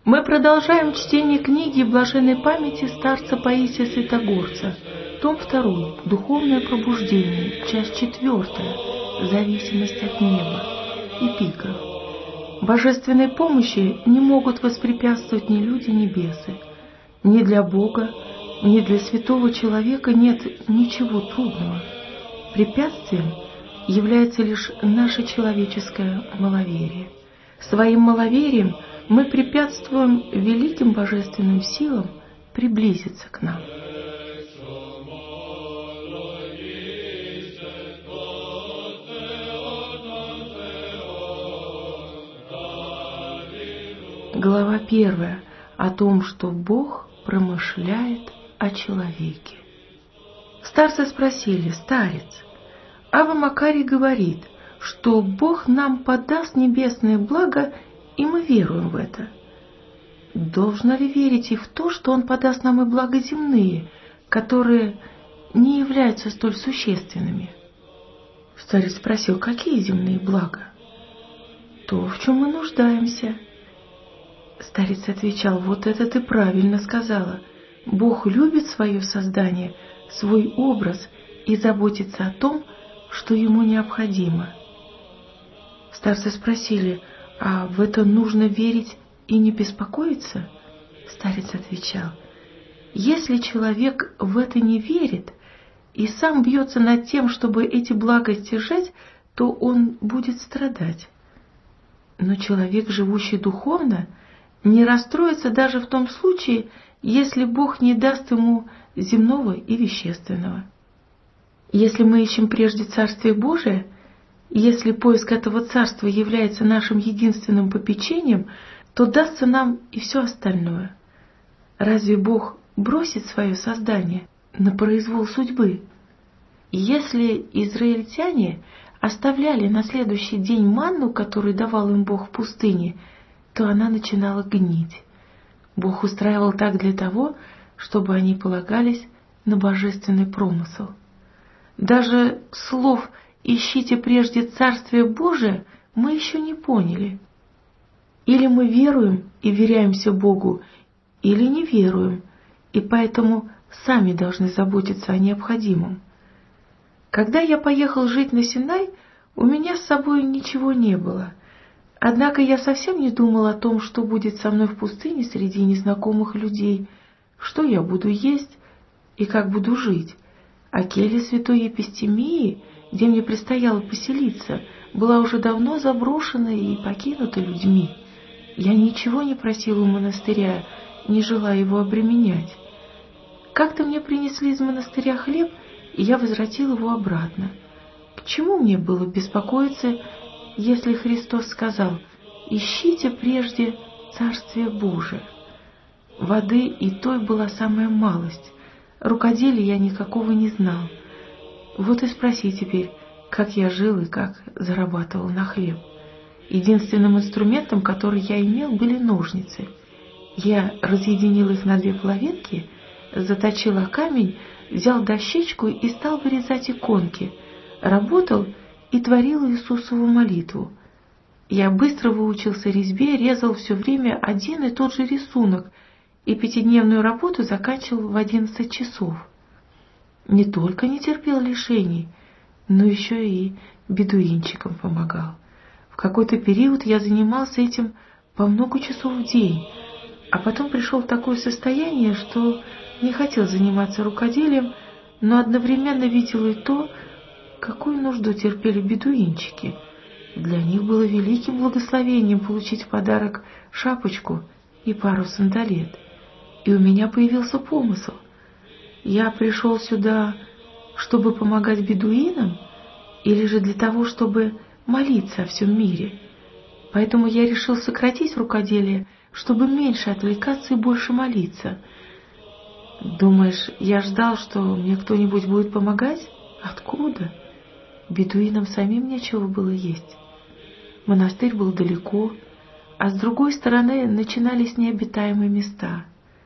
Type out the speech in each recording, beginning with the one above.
Мы продолжаем чтение книги блаженной памяти старца Паисия Святогорца, том 2, Духовное пробуждение, часть 4, Зависимость от неба, эпиграф. Божественной помощи не могут воспрепятствовать ни люди, ни бесы. Ни для Бога, ни для святого человека нет ничего трудного. Препятствием является лишь наше человеческое маловерие. Своим маловерием мы препятствуем великим божественным силам приблизиться к нам. Глава 1 о том, что Бог промышляет о человеке. Старцы спросили: «Старец, Ава Макарий говорит, что Бог нам подаст небесное благо, и мы веруем в это. Должно ли верить и в то, что Он подаст нам и блага земные, которые не являются столь существенными?» Старец спросил: «Какие земные блага?» «То, в чем мы нуждаемся». Старец отвечал: «Вот это ты правильно сказала. Бог любит свое создание, свой образ и заботится о том, что ему необходимо». Старцы спросили: «А в это нужно верить и не беспокоиться?» Старец отвечал: «Если человек в это не верит и сам бьется над тем, чтобы эти блага стяжать, то он будет страдать. Но человек, живущий духовно, не расстроится даже в том случае, если Бог не даст ему земного и вещественного. Если мы ищем прежде Царствие Божие, если поиск этого Царства является нашим единственным попечением, то дастся нам и все остальное. Разве Бог бросит свое создание на произвол судьбы? Если израильтяне оставляли на следующий день манну, которую давал им Бог в пустыне, то она начинала гнить. Бог устраивал так для того, чтобы они полагались на божественный промысел. Даже слов «ищите прежде Царствие Божие» мы еще не поняли. Или мы веруем и веряемся Богу, или не веруем, и поэтому сами должны заботиться о необходимом. Когда я поехал жить на Синай, у меня с собой ничего не было. Однако я совсем не думал о том, что будет со мной в пустыне среди незнакомых людей, что я буду есть и как буду жить. А келья святой Епистемии, где мне предстояло поселиться, была уже давно заброшена и покинута людьми. Я ничего не просил у монастыря, не желая его обременять. Как-то мне принесли из монастыря хлеб, и я возвратил его обратно. К чему мне было беспокоиться, если Христос сказал: «Ищите прежде Царствие Божие»? Воды и той была самая малость, рукоделия я никакого не знал. Вот и спроси теперь, как я жил и как зарабатывал на хлеб. Единственным инструментом, который я имел, были ножницы. Я разъединил их на 2 половинки, заточил о камень, взял дощечку и стал вырезать иконки, работал и творил Иисусову молитву. Я быстро выучился резьбе, резал все время один и тот же рисунок, и 5-дневную работу заканчивал в 11 часов. Не только не терпел лишений, но еще и бедуинчикам помогал. В какой-то период я занимался этим по много часов в день, а потом пришел в такое состояние, что не хотел заниматься рукоделием, но одновременно видел и то, какую нужду терпели бедуинчики. Для них было великим благословением получить в подарок шапочку и пару сандалет. И у меня появился помысл. Я пришел сюда, чтобы помогать бедуинам, или же для того, чтобы молиться о всем мире. Поэтому я решил сократить рукоделие, чтобы меньше отвлекаться и больше молиться. Думаешь, я ждал, что мне кто-нибудь будет помогать? Откуда? Бедуинам самим нечего было есть. Монастырь был далеко, а с другой стороны начинались необитаемые места.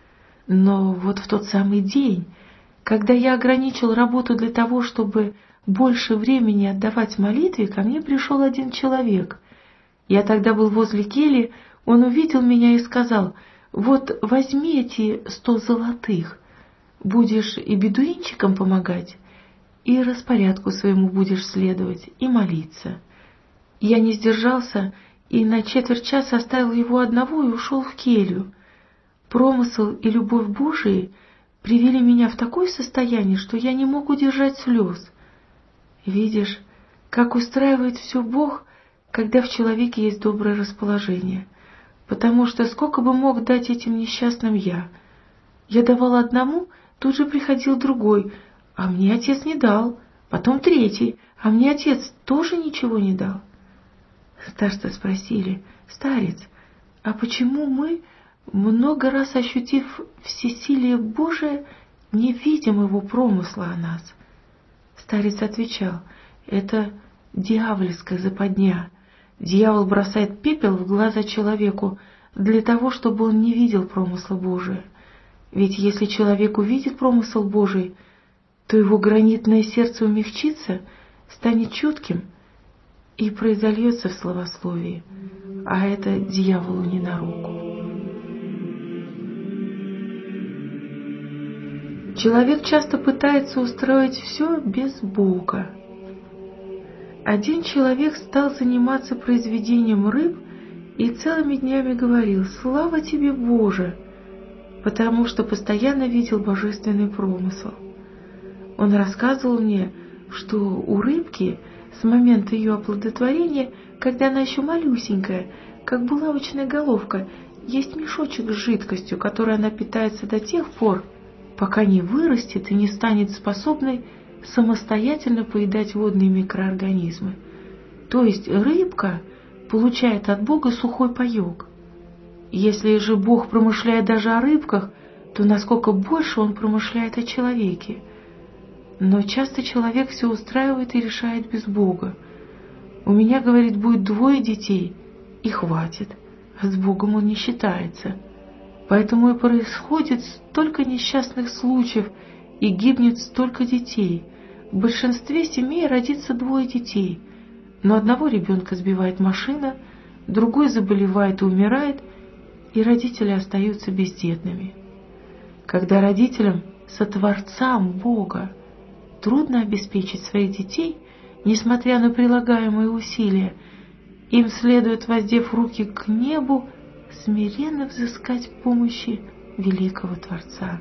Но вот в тот самый день, когда я ограничил работу для того, чтобы больше времени отдавать молитве, ко мне пришел один человек. Я тогда был возле кельи, он увидел меня и сказал: Вот возьми эти 100 золотых, будешь и бедуинчикам помогать, и распорядку своему будешь следовать, и молиться. Я не сдержался и на четверть часа оставил его одного и ушел в келью. Промысл и любовь Божии привели меня в такое состояние, что я не мог удержать слез. Видишь, как устраивает все Бог, когда в человеке есть доброе расположение. Потому что сколько бы мог дать этим несчастным я давал одному, тут же приходил другой, а мне отец не дал, потом третий, а мне отец тоже ничего не дал. Старцы спросили: «Старец, а почему мы, много раз ощутив всесилие Божие, не видим его промысла о нас?» Старец отвечал: «Это дьявольская западня. Дьявол бросает пепел в глаза человеку для того, чтобы он не видел промысла Божия. Ведь если человек увидит промысл Божий, то его гранитное сердце умягчится, станет чутким и произольется в словословии, а это дьяволу не на руку». Человек часто пытается устроить все без Бога. Один человек стал заниматься произведением рыб и целыми днями говорил: «Слава тебе, Боже!», потому что постоянно видел божественный промысел. Он рассказывал мне, что у рыбки с момента ее оплодотворения, когда она еще малюсенькая, как булавочная головка, есть мешочек с жидкостью, которой она питается до тех пор, пока не вырастет и не станет способной самостоятельно поедать водные микроорганизмы. То есть рыбка получает от Бога сухой паек. Если же Бог промышляет даже о рыбках, то насколько больше Он промышляет о человеке. Но часто человек все устраивает и решает без Бога. У меня, говорит, будет 2 детей, и хватит, а с Богом он не считается. Поэтому и происходит столько несчастных случаев, и гибнет столько детей. В большинстве семей родится 2 детей, но одного ребенка сбивает машина, другой заболевает и умирает, и родители остаются бездетными. Когда родителям, сотворцам Бога, трудно обеспечить своих детей, несмотря на прилагаемые усилия, им следует, воздев руки к небу, смиренно взыскать помощи великого Творца.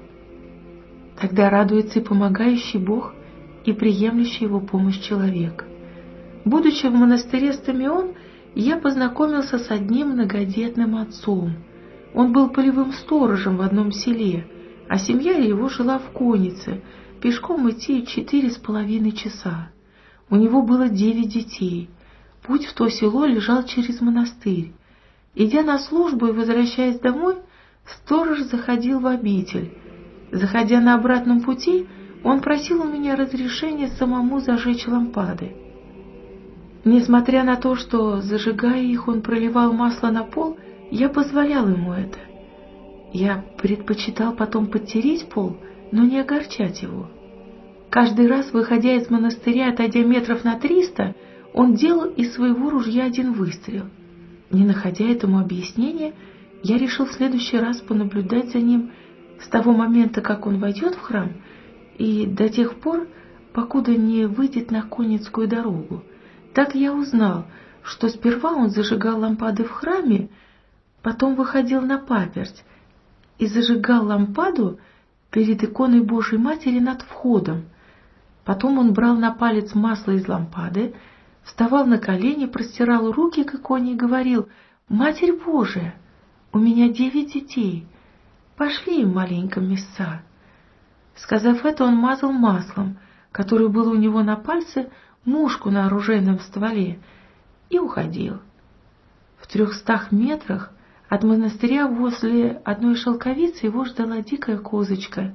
Тогда радуется и помогающий Бог, и приемлющий его помощь человек. Будучи в монастыре Стамион, я познакомился с одним многодетным отцом. Он был полевым сторожем в одном селе, а семья его жила в коннице, пешком идти 4,5 часа. У него было 9 детей. Путь в то село лежал через монастырь. Идя на службу и возвращаясь домой, сторож заходил в обитель. Заходя на обратном пути, он просил у меня разрешения самому зажечь лампады. Несмотря на то, что, зажигая их, он проливал масло на пол, я позволял ему это. Я предпочитал потом подтереть пол, но не огорчать его. Каждый раз, выходя из монастыря, отойдя метров на 300, он делал из своего ружья 1 выстрел. Не находя этому объяснения, я решил в следующий раз понаблюдать за ним с того момента, как он войдет в храм, и до тех пор, покуда не выйдет на Конницкую дорогу. Так я узнал, что сперва он зажигал лампады в храме, потом выходил на паперть и зажигал лампаду перед иконой Божией Матери над входом. Потом он брал на палец масло из лампады, вставал на колени, простирал руки к иконе и говорил: «Матерь Божия, у меня 9 детей, пошли им маленько места». Сказав это, он мазал маслом, которое было у него на пальце, мушку на оружейном стволе, и уходил. В 300 метрах от монастыря возле одной шелковицы его ждала дикая козочка.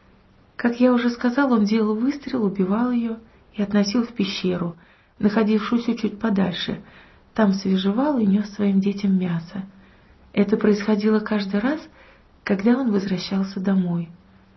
Как я уже сказал, он делал выстрел, убивал ее и относил в пещеру, находившуюся чуть подальше. Там свежевал и нес своим детям мясо. Это происходило каждый раз, когда он возвращался домой.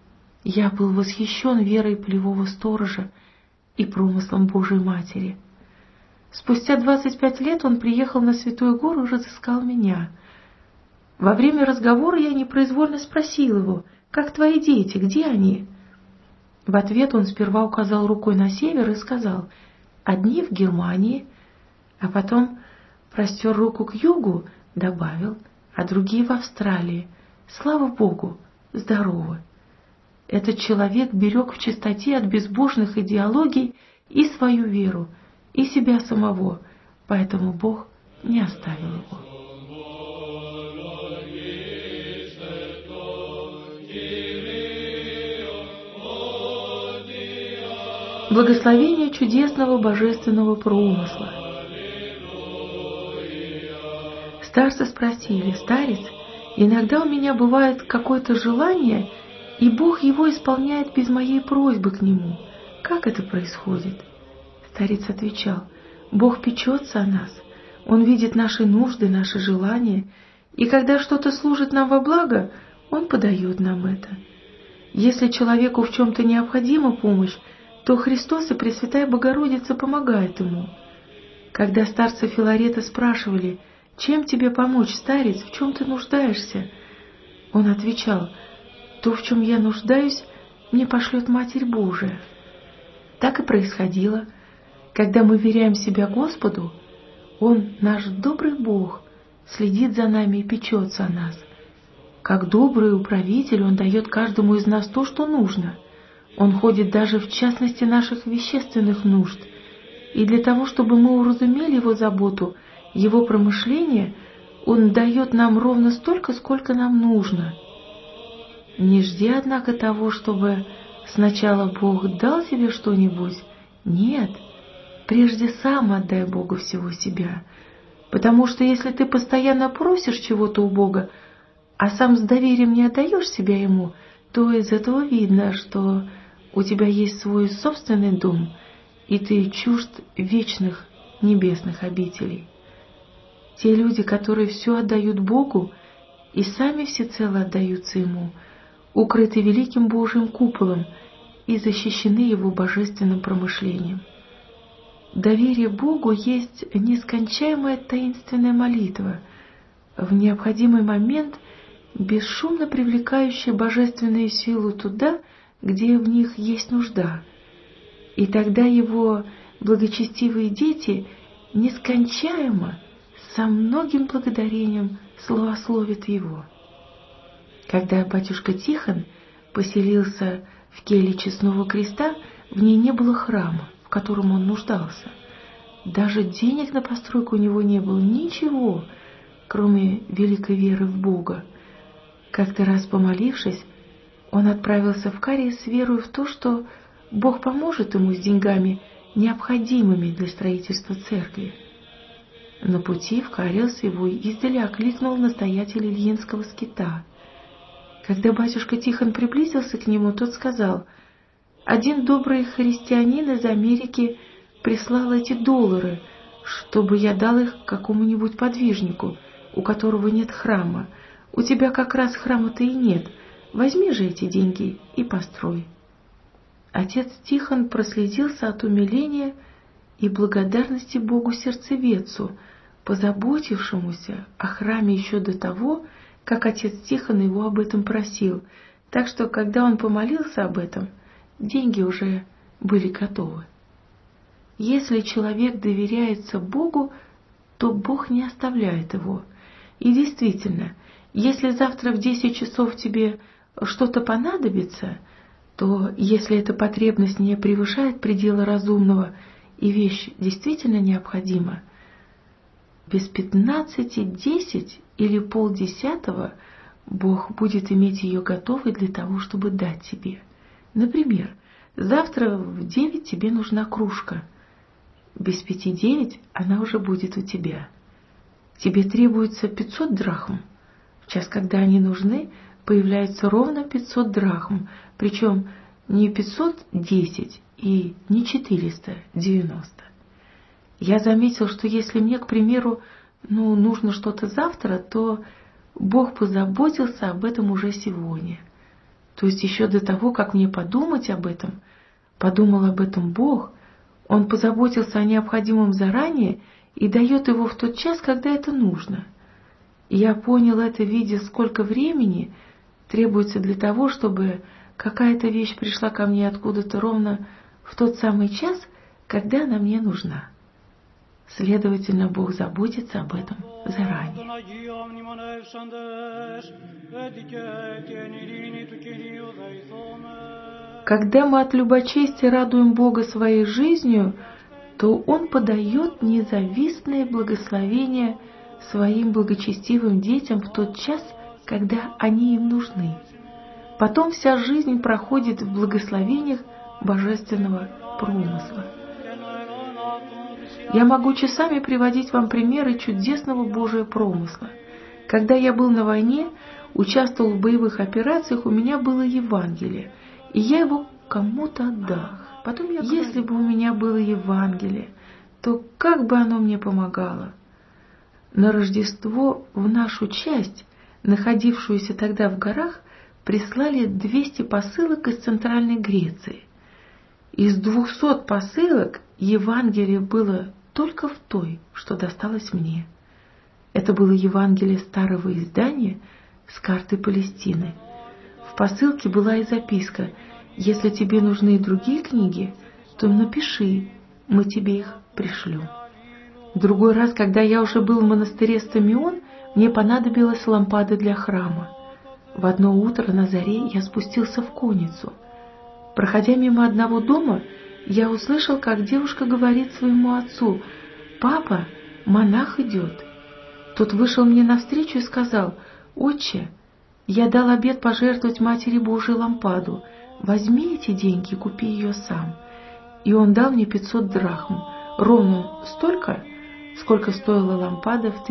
Я был восхищен верой полевого сторожа и промыслом Божией Матери. Спустя 25 лет он приехал на Святую Гору и разыскал меня. Во время разговора я непроизвольно спросил его: «Как твои дети? Где они?» В ответ он сперва указал рукой на север и сказал: «Одни в Германии», а потом простер руку к югу, добавил: «А другие в Австралии. Слава Богу, здоровы». Этот человек берег в чистоте от безбожных идеологий и свою веру, и себя самого, поэтому Бог не оставил его. Благословение чудесного божественного промысла. Старцы спросили: «Старец, иногда у меня бывает какое-то желание, и Бог его исполняет без моей просьбы к нему. Как это происходит?» Старец отвечал: «Бог печется о нас, Он видит наши нужды, наши желания, и когда что-то служит нам во благо, Он подает нам это. Если человеку в чем-то необходима помощь, то Христос и Пресвятая Богородица помогают ему». Когда старца Филарета спрашивали: «Чем тебе помочь, старец, в чем ты нуждаешься?», он отвечал: «То, в чем я нуждаюсь, мне пошлет Матерь Божия». Так и происходило. Когда мы веряем себя Господу, Он, наш добрый Бог, следит за нами и печется о нас. Как добрый управитель Он дает каждому из нас то, что нужно. Он ходит даже в частности наших вещественных нужд. И для того, чтобы мы уразумели Его заботу, Его промышление, Он дает нам ровно столько, сколько нам нужно. Не жди, однако, того, чтобы сначала Бог дал тебе что-нибудь. Нет, прежде сам отдай Богу всего себя. Потому что если ты постоянно просишь чего-то у Бога, а сам с доверием не отдаешь себя Ему, то из этого видно, что у тебя есть свой собственный дом, и ты чужд вечных небесных обителей. Те люди, которые все отдают Богу и сами всецело отдаются Ему, укрыты великим Божьим куполом и защищены Его божественным промышлением. Доверие Богу есть нескончаемая таинственная молитва, в необходимый момент бесшумно привлекающая божественную силу туда, где в них есть нужда. И тогда Его благочестивые дети нескончаемо, со многим благодарением славословят Его. Когда батюшка Тихон поселился в келье Честного Креста, в ней не было храма, в котором он нуждался. Даже денег на постройку у него не было, ничего, кроме великой веры в Бога. Как-то раз помолившись, он отправился в Карий с верой в то, что Бог поможет ему с деньгами, необходимыми для строительства церкви. На пути в Кариус его издали окликнул настоятель Ильинского скита. Когда батюшка Тихон приблизился к нему, тот сказал: «Один добрый христианин из Америки прислал эти доллары, чтобы я дал их какому-нибудь подвижнику, у которого нет храма. У тебя как раз храма-то и нет. Возьми же эти деньги и построй». Отец Тихон прослезился от умиления и благодарности Богу сердцеведцу, позаботившемуся о храме еще до того, как отец Тихон его об этом просил, так что, когда он помолился об этом, деньги уже были готовы. Если человек доверяется Богу, то Бог не оставляет его. И действительно, если завтра в 10 часов тебе что-то понадобится, то если эта потребность не превышает предела разумного и вещь действительно необходима, без 15:10 или 9:30 Бог будет иметь ее готовой для того, чтобы дать тебе. Например, завтра в 9 тебе нужна кружка. Без 5:09 она уже будет у тебя. Тебе требуется 500 драхм. В час, когда они нужны, появляется ровно 500 драхм, причем не 510 и не 490. Я заметил, что если мне, к примеру, нужно что-то завтра, то Бог позаботился об этом уже сегодня. То есть еще до того, как мне подумать об этом, подумал об этом Бог, Он позаботился о необходимом заранее и дает его в тот час, когда это нужно. Я понял это, видя, сколько времени требуется для того, чтобы какая-то вещь пришла ко мне откуда-то ровно в тот самый час, когда она мне нужна. Следовательно, Бог заботится об этом заранее. Когда мы от любочестия радуем Бога своей жизнью, то Он подает независное благословение своим благочестивым детям в тот час, когда они им нужны. Потом вся жизнь проходит в благословениях божественного промысла. Я могу часами приводить вам примеры чудесного Божьего промысла. Когда я был на войне, участвовал в боевых операциях, у меня было Евангелие, и я его кому-то отдал. Потом если бы у меня было Евангелие, то как бы оно мне помогало? На Рождество в нашу часть, находившуюся тогда в горах, прислали 200 посылок из Центральной Греции. Из 200 посылок Евангелие было только в той, что досталось мне. Это было Евангелие старого издания с картой Палестины. В посылке была и записка: «Если тебе нужны и другие книги, то напиши, мы тебе их пришлем». В другой раз, когда я уже был в монастыре Стамион, мне понадобилась лампада для храма. В одно утро на заре я спустился в конницу. Проходя мимо одного дома, я услышал, как девушка говорит своему отцу: «Папа, монах идет». Тот вышел мне навстречу и сказал: «Отче, я дал обет пожертвовать Матери Божией лампаду. Возьми эти деньги и купи ее сам». И он дал мне 500 драхм, ровно столько, сколько стоила лампада в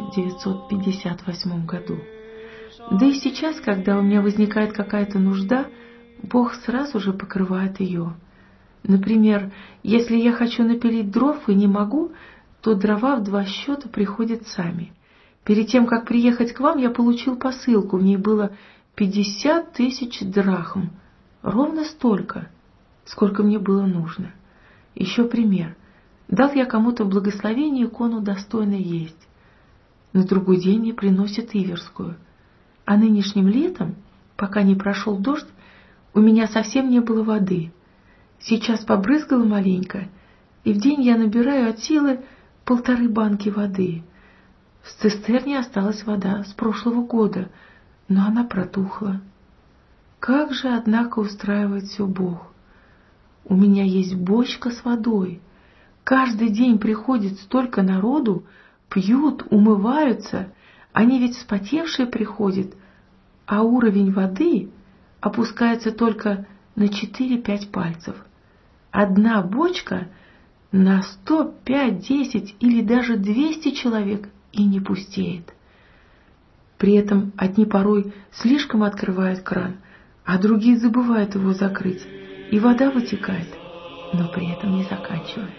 1958 году. Да и сейчас, когда у меня возникает какая-то нужда, Бог сразу же покрывает ее. Например, если я хочу напилить дров и не могу, то дрова в 2 счета приходят сами. Перед тем, как приехать к вам, я получил посылку, в ней было 50 000 драхм, ровно столько, сколько мне было нужно. Еще пример. Дал я кому-то в благословение икону «Достойно есть». На другой день мне приносят иверскую. А нынешним летом, пока не прошел дождь, у меня совсем не было воды. Сейчас побрызгала маленько, и в день я набираю от силы 1,5 банки воды. В цистерне осталась вода с прошлого года, но она протухла. Как же, однако, устраивает все Бог? У меня есть бочка с водой. Каждый день приходит столько народу, пьют, умываются. Они ведь вспотевшие приходят, а уровень воды опускается только на 4-5 пальцев. Одна бочка на 100, 5, 10 или даже 200 человек и не пустеет. При этом одни порой слишком открывают кран, а другие забывают его закрыть, и вода вытекает, но при этом не заканчивается.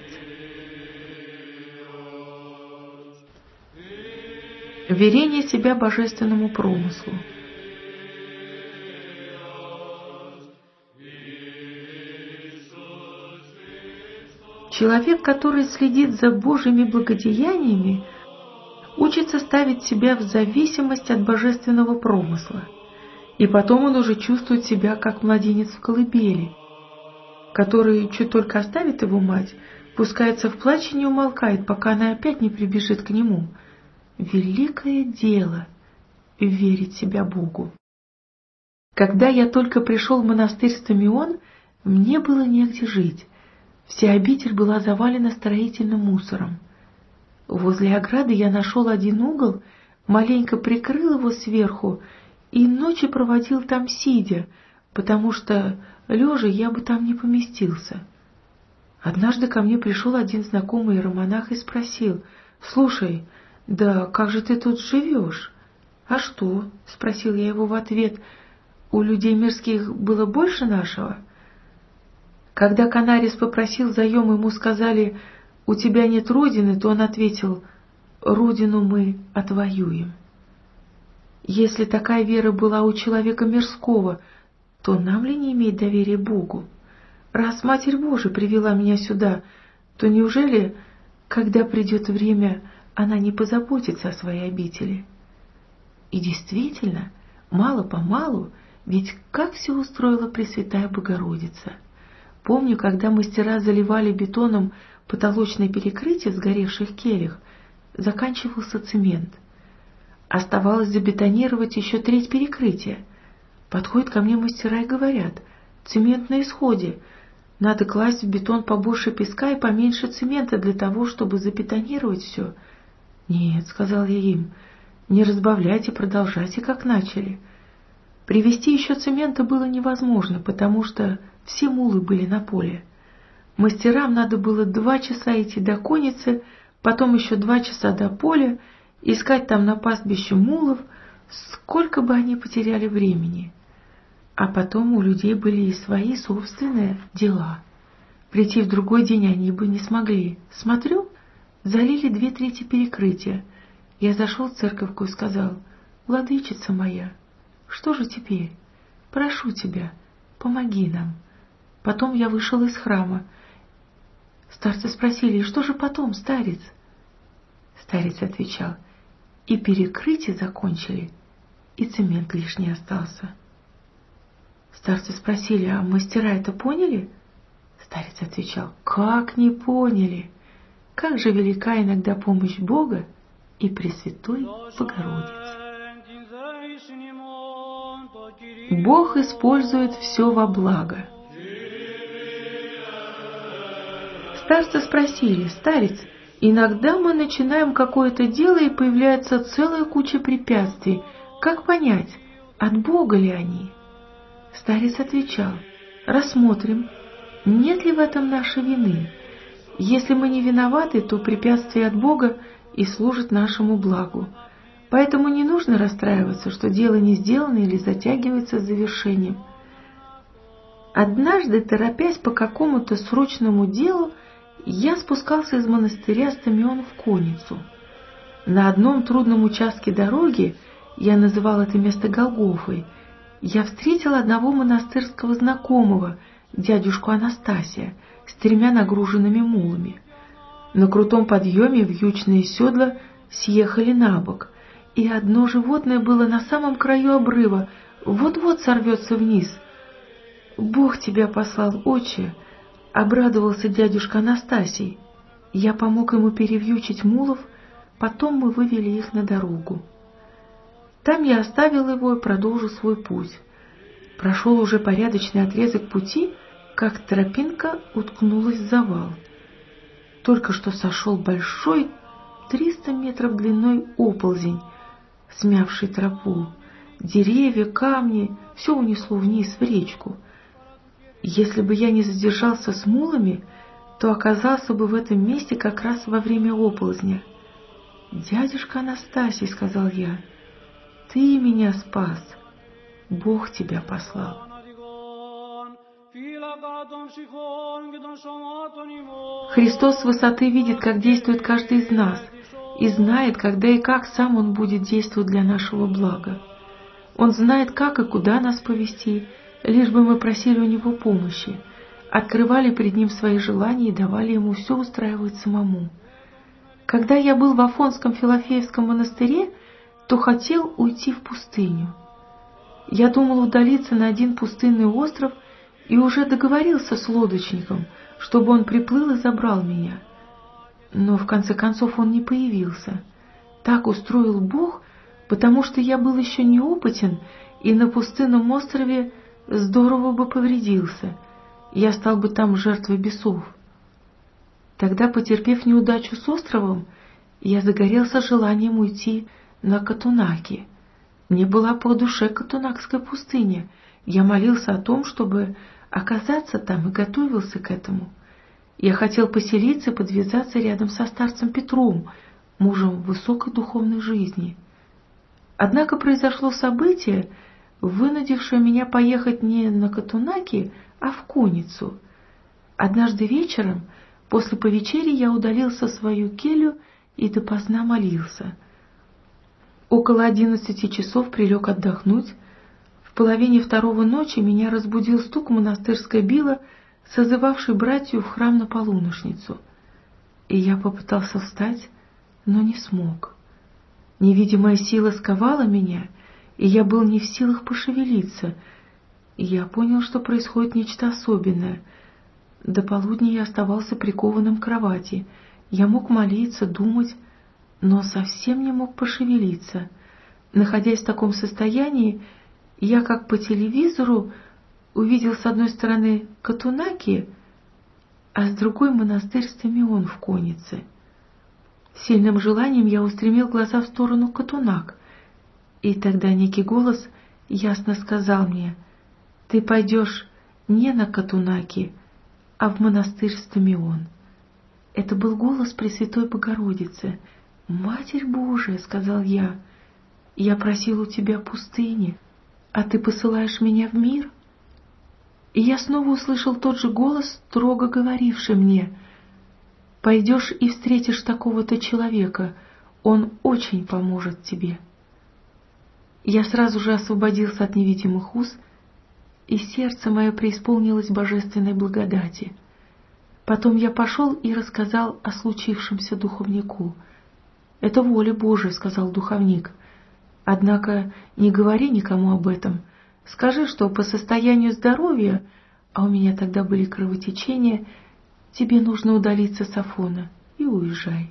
Верение себя божественному промыслу. Человек, который следит за Божьими благодеяниями, учится ставить себя в зависимость от божественного промысла, и потом он уже чувствует себя как младенец в колыбели, который, чуть только оставит его мать, пускается в плач и не умолкает, пока она опять не прибежит к нему. Великое дело — верить себя Богу. Когда я только пришел в монастырь Стамион, мне было негде жить. Вся обитель была завалена строительным мусором. Возле ограды я нашел один угол, маленько прикрыл его сверху и ночи проводил там сидя, потому что лежа я бы там не поместился. Однажды ко мне пришел один знакомый иеромонах и спросил: «Слушай, да как же ты тут живешь?» «А что?» — спросил я его в ответ. «У людей мирских было больше нашего?» Когда Канарис попросил заем, ему сказали: «У тебя нет родины», то он ответил: «Родину мы отвоюем». Если такая вера была у человека мирского, то нам ли не иметь доверия Богу? Раз Матерь Божия привела меня сюда, то неужели, когда придет время, она не позаботится о своей обители? И действительно, мало-помалу, ведь как все устроила Пресвятая Богородица. Помню, когда мастера заливали бетоном потолочное перекрытие в сгоревших кельях, заканчивался цемент. Оставалось забетонировать еще треть перекрытия. Подходят ко мне мастера и говорят: цемент на исходе, надо класть в бетон побольше песка и поменьше цемента для того, чтобы забетонировать все. Нет, сказал я им, не разбавляйте, продолжайте, как начали. Привезти еще цемента было невозможно, потому что все мулы были на поле. Мастерам надо было 2 часа идти до конницы, потом еще 2 часа до поля, искать там на пастбище мулов, сколько бы они потеряли времени. А потом у людей были и свои собственные дела. Прийти в другой день они бы не смогли. Смотрю, залили 2/3 перекрытия. Я зашел в церковку и сказал: «Владычица моя, что же теперь? Прошу тебя, помоги нам». Потом я вышел из храма. Старцы спросили: «И что же потом, старец?» Старец отвечал: «И перекрытие закончили, и цемент лишний остался». Старцы спросили: «А мастера это поняли?» Старец отвечал: «Как не поняли? Как же велика иногда помощь Бога и Пресвятой Богородицы!» Бог использует все во благо. Старцы спросили: «Старец, иногда мы начинаем какое-то дело, и появляется целая куча препятствий. Как понять, от Бога ли они?» Старец отвечал: «Рассмотрим, нет ли в этом нашей вины. Если мы не виноваты, то препятствие от Бога и служит нашему благу. Поэтому не нужно расстраиваться, что дело не сделано или затягивается с завершением. Однажды, торопясь по какому-то срочному делу, я спускался из монастыря Стамион в конницу. На одном трудном участке дороги, я называл это место Голгофой, я встретил одного монастырского знакомого, дядюшку Анастасия, с 3 нагруженными мулами. На крутом подъеме вьючные седла съехали на бок, и одно животное было на самом краю обрыва, вот-вот сорвется вниз. «Бог тебя послал, отче!» — обрадовался дядюшка Анастасий. Я помог ему перевьючить мулов, потом мы вывели их на дорогу. Там я оставил его и продолжил свой путь. Прошел уже порядочный отрезок пути, как тропинка уткнулась в завал. Только что сошел большой 300 метров длиной оползень, смявший тропу. Деревья, камни — все унесло вниз в речку. Если бы я не задержался с мулами, то оказался бы в этом месте как раз во время оползня. «Дядюшка Анастасий, — сказал я, — ты меня спас, Бог тебя послал». Христос с высоты видит, как действует каждый из нас, и знает, когда и как сам Он будет действовать для нашего блага. Он знает, как и куда нас повести, лишь бы мы просили у Него помощи, открывали пред Ним свои желания и давали Ему все устраивать самому. Когда я был в Афонском Филофеевском монастыре, то хотел уйти в пустыню. Я думал удалиться на один пустынный остров и уже договорился с лодочником, чтобы он приплыл и забрал меня. Но в конце концов он не появился. Так устроил Бог, потому что я был еще неопытен и на пустынном острове здорово бы повредился. Я стал бы там жертвой бесов. Тогда, потерпев неудачу с островом, я загорелся желанием уйти на Катунаки. Мне была по душе Катунакская пустыня. Я молился о том, чтобы оказаться там, и готовился к этому. Я хотел поселиться и подвязаться рядом со старцем Петром, мужем высокой духовной жизни. Однако произошло событие, вынудившее меня поехать не на Катунаки, а в конницу. Однажды вечером, после повечерии, я удалился в свою келью и допоздна молился. Около 11 часов прилег отдохнуть. В половине 2 ночи меня разбудил стук монастырской билы, созывавшей братью в храм на полуношницу. И я попытался встать, но не смог. Невидимая сила сковала меня, и я был не в силах пошевелиться. Я понял, что происходит нечто особенное. До полудня я оставался прикованным к кровати. Я мог молиться, думать, но совсем не мог пошевелиться. Находясь в таком состоянии, я, как по телевизору, увидел с одной стороны Катунаки, а с другой монастырь Симеон в Коннице. Сильным желанием я устремил глаза в сторону Катунак, и тогда некий голос ясно сказал мне: «Ты пойдешь не на Катунаки, а в монастырь Симеон». Это был голос Пресвятой Богородицы. «Матерь Божия», — сказал я, — «я просил у тебя пустыни, а ты посылаешь меня в мир?» И я снова услышал тот же голос, строго говоривший мне: «Пойдешь и встретишь такого-то человека, он очень поможет тебе». Я сразу же освободился от невидимых уз, и сердце мое преисполнилось божественной благодати. Потом я пошел и рассказал о случившемся духовнику. «Это воля Божия», — сказал духовник. «Однако не говори никому об этом. Скажи, что по состоянию здоровья, а у меня тогда были кровотечения, тебе нужно удалиться с Афона и уезжай».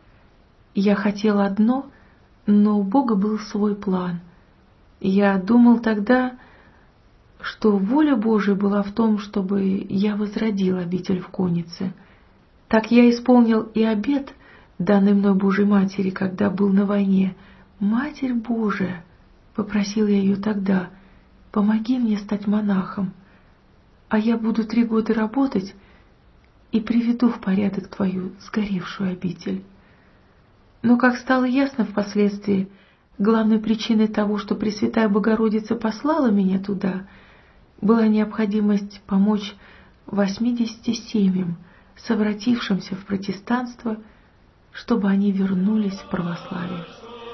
Я хотел одно, но у Бога был свой план. Я думал тогда, что воля Божия была в том, чтобы я возродил обитель в Коннице. Так я исполнил и обет, данный мной Божьей Матери, когда был на войне. «Матерь Божия», — попросил я ее тогда, — «помоги мне стать монахом, а я буду 3 года работать и приведу в порядок твою сгоревшую обитель». Но, как стало ясно впоследствии, главной причиной того, что Пресвятая Богородица послала меня туда, была необходимость помочь 80 семьям, совратившимся в протестанство, чтобы они вернулись в православие.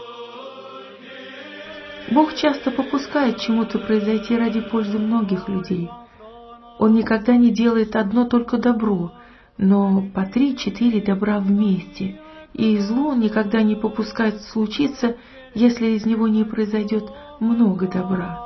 Бог часто попускает чему-то произойти ради пользы многих людей. Он никогда не делает одно только добро, но по 3-4 добра вместе, и зло он никогда не попускает случиться, если из него не произойдет много добра.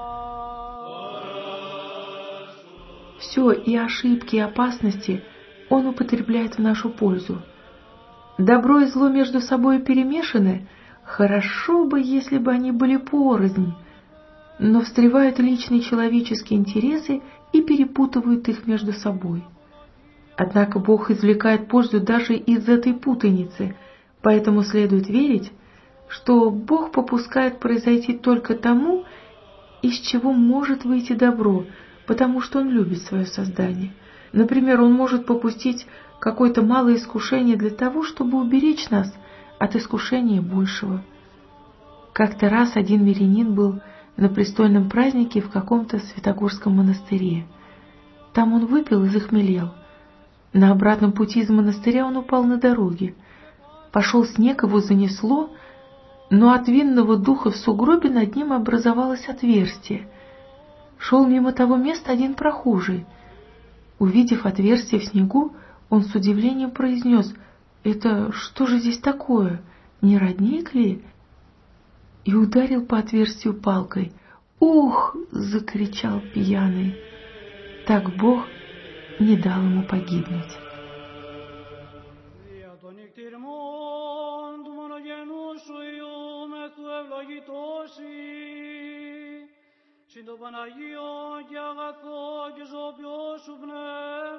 Все, и ошибки, и опасности он употребляет в нашу пользу. Добро и зло между собой перемешаны. Хорошо бы, если бы они были порознь, но встревают личные человеческие интересы и перепутывают их между собой. Однако Бог извлекает пользу даже из этой путаницы, поэтому следует верить, что Бог попускает произойти только тому, из чего может выйти добро, потому что Он любит свое создание. Например, Он может попустить какое-то малое искушение для того, чтобы уберечь нас от искушения большего. Как-то раз один мирянин был на престольном празднике в каком-то святогорском монастыре. Там он выпил и захмелел. На обратном пути из монастыря он упал на дороге. Пошел снег, его занесло, но от винного духа в сугробе над ним образовалось отверстие. Шел мимо того места один прохожий. Увидев отверстие в снегу, он с удивлением произнес: «Это что же здесь такое? Не родник ли?» И ударил по отверстию палкой. «Ух!» — закричал пьяный. Так Бог не дал ему погибнуть. Συν το Παναγίο και αγαθό και ζώπιο σου πνεύμα,